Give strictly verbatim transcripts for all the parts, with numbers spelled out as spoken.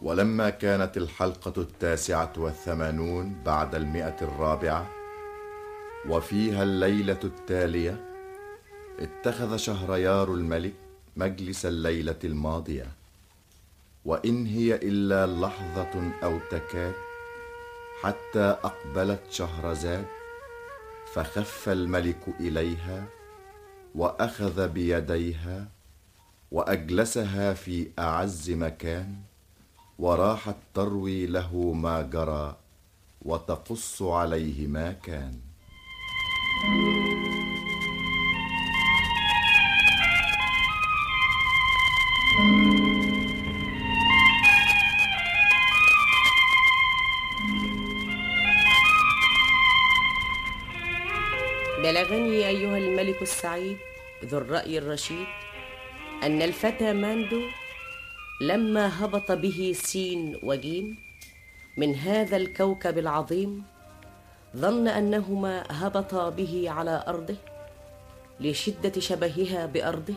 ولما كانت الحلقة التاسعة والثمانون بعد المئة الرابعة وفيها الليلة التالية، اتخذ شهريار الملك مجلس الليلة الماضية، وإن هي إلا لحظة أو تكاد حتى أقبلت شهرزاد، فخف الملك إليها وأخذ بيديها وأجلسها في أعز مكان، وراحت تروي له ما جرى وتقص عليه ما كان. بلغني أيها الملك السعيد ذو الرأي الرشيد أن الفتى ماندو لما هبط به سين وجيم من هذا الكوكب العظيم ظن أنهما هبطا به على أرضه لشدة شبهها بأرضه.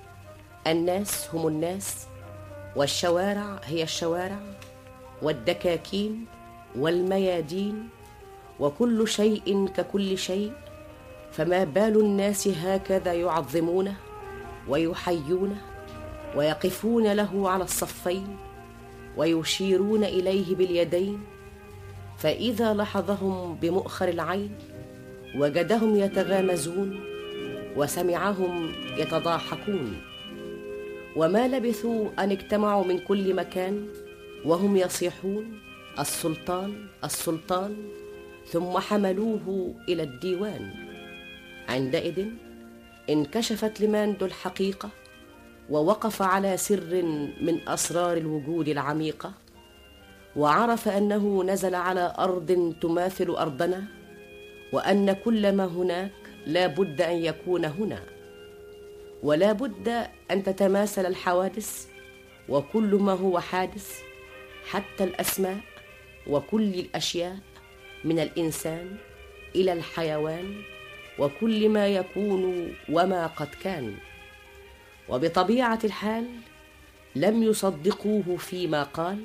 الناس هم الناس، والشوارع هي الشوارع، والدكاكين والميادين، وكل شيء ككل شيء، فما بال الناس هكذا يعظمونه ويحيونه ويقفون له على الصفين ويشيرون إليه باليدين، فإذا لحظهم بمؤخر العين وجدهم يتغامزون وسمعهم يتضاحكون، وما لبثوا أن اجتمعوا من كل مكان وهم يصيحون السلطان السلطان، ثم حملوه إلى الديوان. عندئذ انكشفت لماندو الحقيقة، ووقف على سر من أسرار الوجود العميقة، وعرف أنه نزل على أرض تماثل أرضنا، وأن كل ما هناك لا بد أن يكون هنا، ولا بد أن تتماثل الحوادث وكل ما هو حادث، حتى الأسماء وكل الأشياء، من الإنسان إلى الحيوان، وكل ما يكون وما قد كان. وبطبيعة الحال لم يصدقوه فيما قال،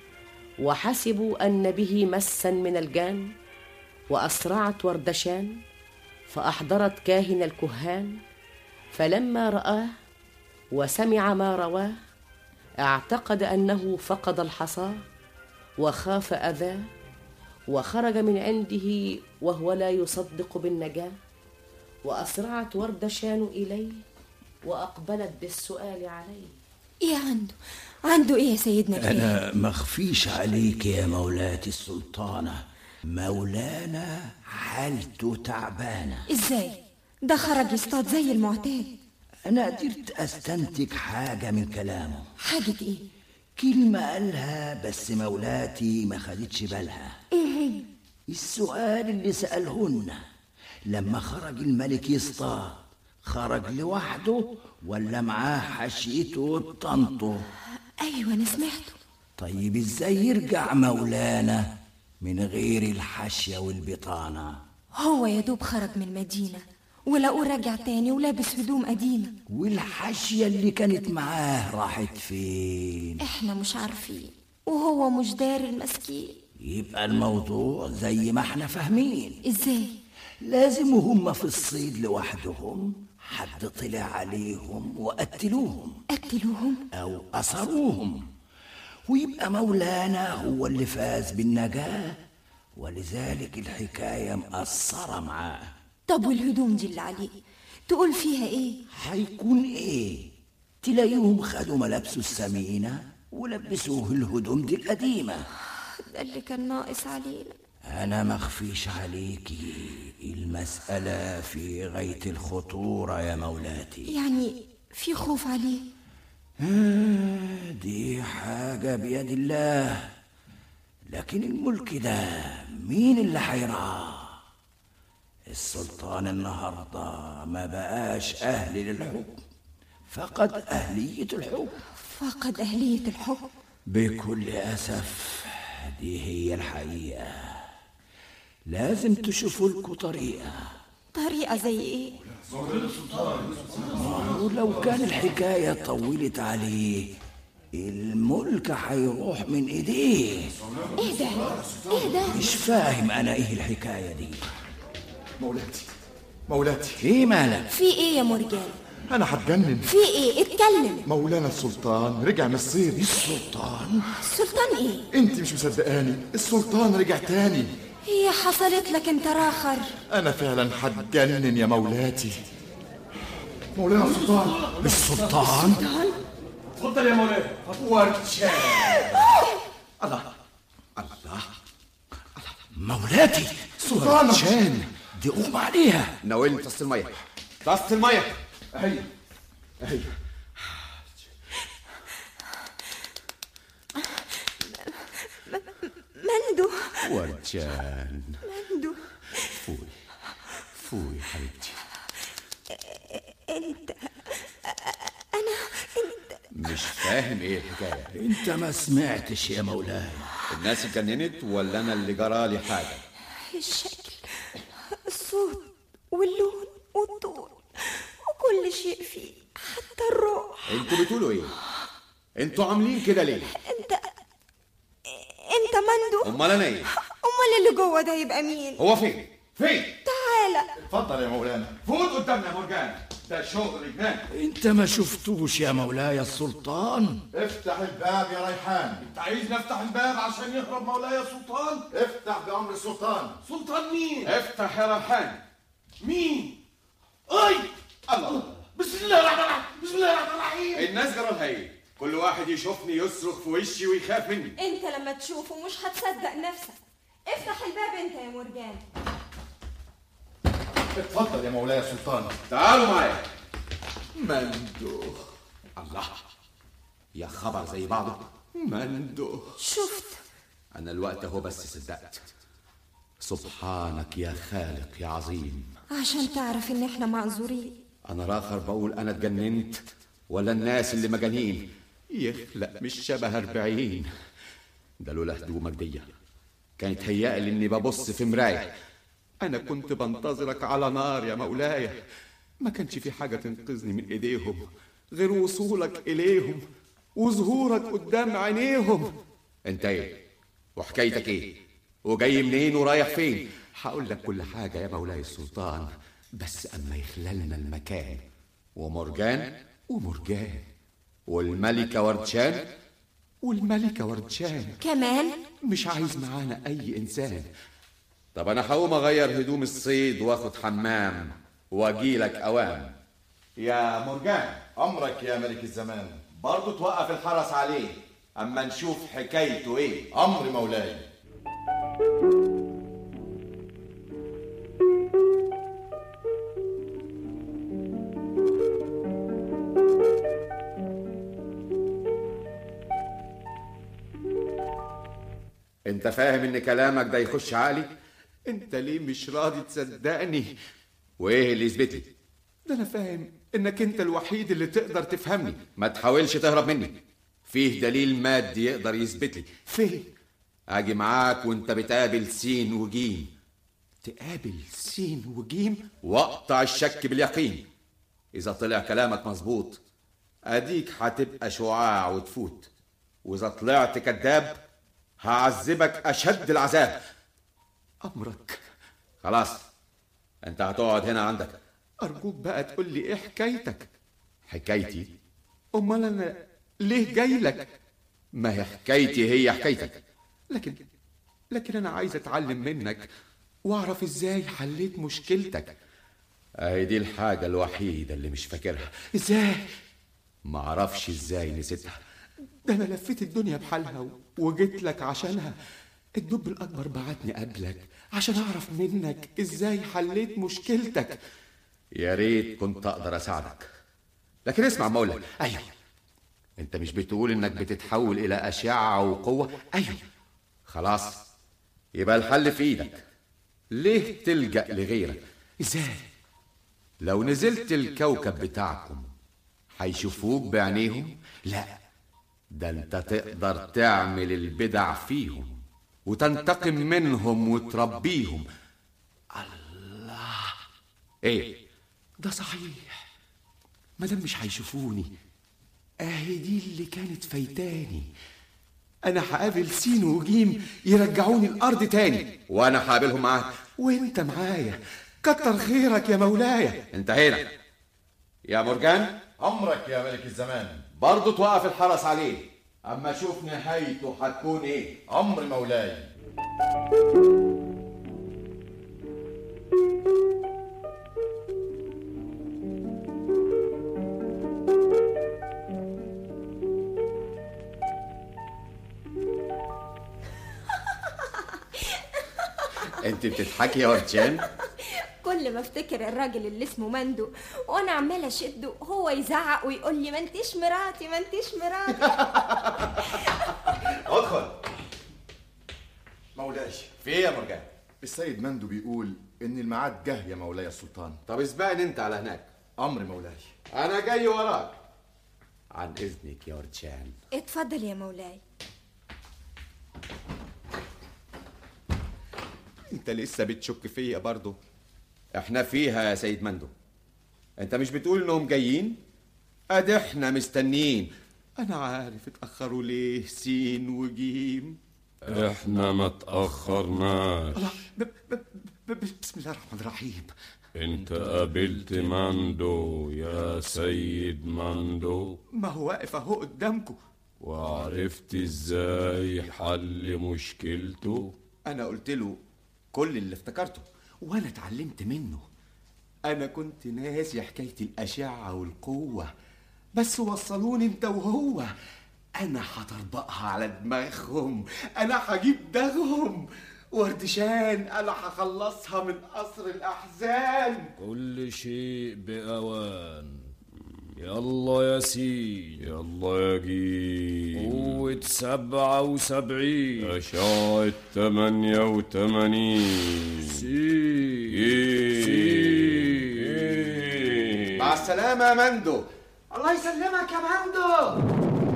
وحسبوا أن به مسا من الجان، وأسرعت وردشان فأحضرت كاهن الكهان، فلما رآه وسمع ما رواه اعتقد أنه فقد الحصاه وخاف أذاه، وخرج من عنده وهو لا يصدق بالنجاة. وأسرعت وردشان إليه وأقبلت بالسؤال عليه. إيه عنده؟ عنده إيه يا سيدنا الكاهن؟ أنا مخفيش عليك يا مولاتي السلطانة، مولانا حالته تعبانة. إزاي؟ ده خرج يصطاد زي المعتاد. أنا قدرت أستنتج حاجة من كلامه. حاجة إيه؟ كلمة قالها بس مولاتي ما خدتش بالها. إيه هي؟ السؤال اللي سألهن لما خرج الملك يصطاد، خرج لوحده ولا معاه حشيته وطنطه؟ أيوة أنا سمعته. طيب إزاي يرجع مولانا من غير الحشية والبطانة؟ هو يا دوب خرج من المدينة ولقوه راجع تاني ولابس هدوم قديمة. والحشية اللي كانت معاه راحت فين؟ احنا مش عارفين، وهو مش داري المسكين. يبقى الموضوع زي ما احنا فاهمين. ازاي؟ لازم هم في الصيد لوحدهم حد طلع عليهم وقتلوهم. قتلوهم؟ او أسروهم، ويبقى مولانا هو اللي فاز بالنجاة، ولذلك الحكاية مأثرة معاه. طب والهدوم دي اللي عليه تقول فيها ايه؟ هيكون ايه؟ تلاقيهم خدوا ملابسه الثمينة ولبسوه الهدوم دي القديمة. ده اللي كان ناقص علينا. أنا مخفيش عليكي، المسألة في غاية الخطورة يا مولاتي. يعني في خوف عليه؟ آه دي حاجة بيد الله، لكن الملك ده مين اللي هيرعاه؟ السلطان النهاردة ما بقاش أهل للحكم، فقد أهلية الحكم. فقد أهلية الحكم بكل أسف، دي هي الحقيقة. لازم تشوفوا لكم طريقة. طريقة زي ايه؟ ولو كان الحكاية طولت عليه الملك هيروح من ايديه. ايه ده؟ ايه ده؟ مش فاهم انا ايه الحكايه دي. مولاتي مولاتي، ايه مالك؟ في ايه يا مرجان؟ انا هتجنن. في ايه؟ اتكلم. مولانا السلطان رجع من الصيد. السلطان؟ السلطان ايه؟ انت مش مصدقاني، السلطان رجع تاني. هي حصلت لك انت راخر؟ انا فعلا هتجنن يا مولاتي. مولانا السلطان. السلطان؟ اتفضل يا مولاي. ورشان. الله الله مولاتي سلطان. ورشان دي قوم عليها. ناولني طاسة المية، طاسة المية. اهي اهي. مندو. ورجان. مندو. فوي فوي حبيبتي. انت انا انت مش فاهم ايه الحكاية. انت ما سمعتش يا مولاي؟ الناس اتجننت ولا انا اللي جرالي حاجة؟ الشكل، الصوت واللون والطول وكل شيء فيه، حتى الروح. انتوا بتقولوا ايه؟ انتوا عاملين كده ليه؟ انت انت مندو؟ امال انا ايه؟ امال اللي جوه ده يبقى مين؟ هو فين؟ فين؟ تعالى. اتفضل يا مولانا. فوت قدامنا يا مرجان، ده شغل جنان. انت ما شفتوش يا مولاي السلطان؟ افتح الباب يا ريحان. انت عايز نفتح الباب عشان يهرب مولاي السلطان؟ افتح بأمر السلطان. سلطان مين؟ افتح يا ريحان. مين؟ اي الله. بسم الله الرحمن الرحيم، بسم الله الرحمن الرحيم. الناس جرالها ايه؟ كل واحد يشوفني يصرخ في وشي ويخاف مني. انت لما تشوفه مش هتصدق نفسك. افتح الباب انت يا مرجان. اتفضل يا مولاي السلطان. تعالوا معايا. مندو. الله، يا خبر زي بعضه. مندو. شفت؟ انا الوقت اهو بس صدقت. سبحانك يا خالق يا عظيم. عشان تعرف ان احنا معذورين. انا راخر بقول انا اتجننت ولا الناس اللي مجانين؟ يخلق مش شبه أربعين. ده لولا هدومك دي كانت هيألي اني ببص في مراية. انا كنت بنتظرك على نار يا مولاي. ما كانش في حاجة تنقذني من ايديهم غير وصولك اليهم وظهورك قدام عينيهم. انت ايه وحكايتك ايه وجاي منين ورايح فين؟ هقول لك كل حاجة يا مولاي السلطان، بس اما يخللنا المكان. ومرجان ومرجان والملكة وردشان والملكة وردشان كمان مش عايز معانا اي انسان. طب انا هقوم اغير هدوم الصيد واخد حمام واجيلك اوام. يا مرجان. أمرك يا ملك الزمان. برضو توقف الحرس عليه اما نشوف حكايته ايه. أمر مولاي. انت فاهم ان كلامك ده يخش عقلي؟ انت ليه مش راضي تصدقني؟ وايه اللي يثبت لي؟ ده انا فاهم انك انت الوحيد اللي تقدر تفهمني. ما تحاولش تهرب مني. فيه دليل مادي يقدر يثبت لي. فين؟ اجي معاك وانت بتقابل سين وجيم. تقابل سين وجيم واقطع الشك باليقين. اذا طلع كلامك مظبوط اديك هتبقى شعاع وتفوت، واذا طلعت كذاب هعذبك اشد العذاب. امرك. خلاص انت هتقعد هنا عندك. ارجوك بقى تقول لي ايه حكايتك؟ حكايتي؟ امال انا ليه جاي لك؟ ما هي حكايتي هي حكايتك، لكن لكن انا عايز اتعلم منك واعرف ازاي حليت مشكلتك. اهي دي الحاجة الوحيدة اللي مش فاكرها. ازاي؟ ما اعرفش ازاي نسيتها. ده انا لفيت الدنيا بحالها وجيت لك عشانها. الدب الاكبر بعتني قبلك عشان اعرف منك ازاي حليت مشكلتك. يا ريت كنت اقدر اساعدك، لكن اسمع ما اقولك. ايوه انت مش بتقول انك بتتحول الى اشعة وقوة؟ ايوه خلاص يبقى الحل في ايدك. ليه تلجأ لغيرك؟ ازاي؟ لو نزلت الكوكب بتاعكم هيشوفوك بعينيهم؟ لا، ده انت تقدر تعمل البدع فيهم وتنتقم منهم وتربيهم. الله، ايه ده صحيح. مادام مش هيشوفوني اهي دي اللي كانت فايتاني. انا هقابل سين وجيم يرجعوني الارض تاني، وانا هقابلهم معاك وانت معايا. كتر خيرك يا مولاي. انتهينا يا مرجان. أمرك يا ملك الزمان. برضو توقف الحرس عليه، اما اشوف نهايته هتكون ايه. أمر مولاي. انت بتضحكي يا ورجان؟ كل ما افتكر الراجل اللي اسمه مندو وانا عماله اشده هو يزعق ويقول لي ما انتيش مراتي ما انتيش مراتي. ادخل. مولاي، في ايه يا مرجان؟ السيد مندو بيقول إن الميعاد جه يا مولاي السلطان. طب اسبقني انت على هناك. أمر مولاي. انا جاي وراك. عن اذنك يا ورجان. اتفضل يا مولاي. انت لسه بتشك فيا برضو؟ احنا فيها يا سيد مندو. انت مش بتقول انهم جايين؟ ادي احنا مستنيين. انا عارف اتأخروا ليه سين وجيم. احنا ما تأخرناش. ب- ب- ب- بسم الله الرحمن الرحيم. انت قابلت ماندو يا سيد ماندو؟ ما هو واقف اهو قدامكم. وعرفت ازاي حل مشكلته؟ انا قلت له كل اللي افتكرته وانا اتعلمت منه. انا كنت ناسي حكاية الاشعة والقوة، بس وصلوني انت وهو. انا هطربقها على دماغهم، انا هجيب دغهم. وردشان انا هخلصها من قصر الاحزان. كل شيء بأوان. يلا يا سيد، يلا يا جيل. قوة سبعة وسبعين، أشعة تمانية وتمانين. سيد سيد. مع السلامة يا مندو. الله يسلمك يا مندو.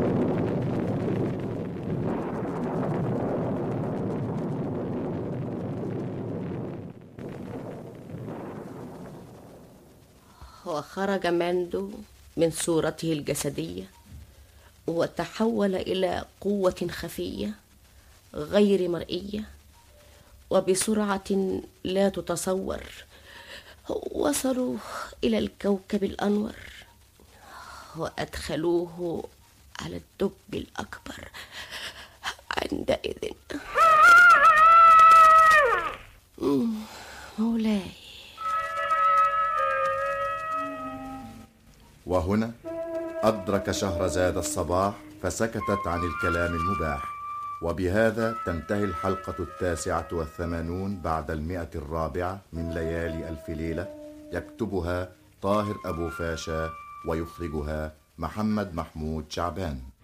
وخرج ماندو من صورته الجسدية وتحول إلى قوة خفية غير مرئية، وبسرعة لا تتصور وصلوا إلى الكوكب الأنور وأدخلوه على الدب الأكبر. عندئذ مولاي. وهنا أدرك شهرزاد الصباح فسكتت عن الكلام المباح. وبهذا تنتهي الحلقة التاسعة والثمانون بعد المئة الرابعة من ليالي ألف ليلة. يكتبها طاهر أبو فاشا ويخرجها محمد محمود شعبان.